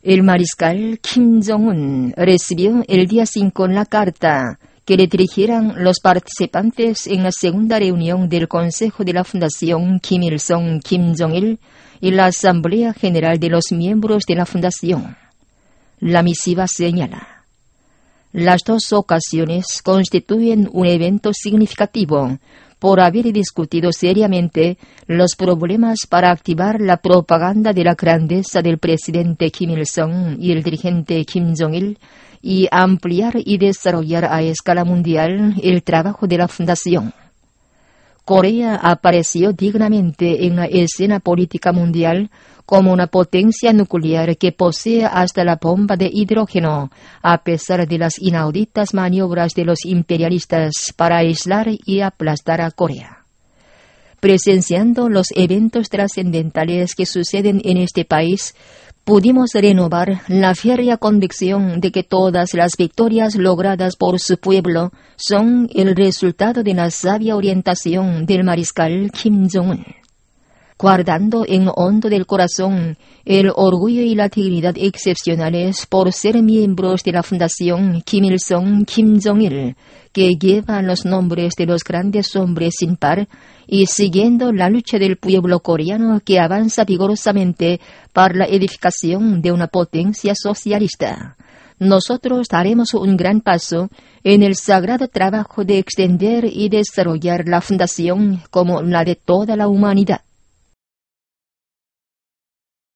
El mariscal Kim Jong-un recibió el día 5 la carta que le dirigieran los participantes en la segunda reunión del Consejo de la Fundación Kim Il-sung Kim Jong-il y la Asamblea General de los miembros de la Fundación. La misiva señala: las dos ocasiones constituyen un evento significativo por haber discutido seriamente los problemas para activar la propaganda de la grandeza del presidente Kim Il-sung y el dirigente Kim Jong-il y ampliar y desarrollar a escala mundial el trabajo de la Fundación. Corea apareció dignamente en la escena política mundial como una potencia nuclear que posee hasta la bomba de hidrógeno, a pesar de las inauditas maniobras de los imperialistas para aislar y aplastar a Corea. Presenciando los eventos trascendentales que suceden en este país, pudimos renovar la férrea convicción de que todas las victorias logradas por su pueblo son el resultado de la sabia orientación del mariscal Kim Jong-un. Guardando en lo hondo del corazón el orgullo y la dignidad excepcionales por ser miembros de la Fundación Kim Il-sung Kim Jong-il, que lleva los nombres de los grandes hombres sin par, y siguiendo la lucha del pueblo coreano que avanza vigorosamente para la edificación de una potencia socialista, nosotros daremos un gran paso en el sagrado trabajo de extender y desarrollar la Fundación como la de toda la humanidad.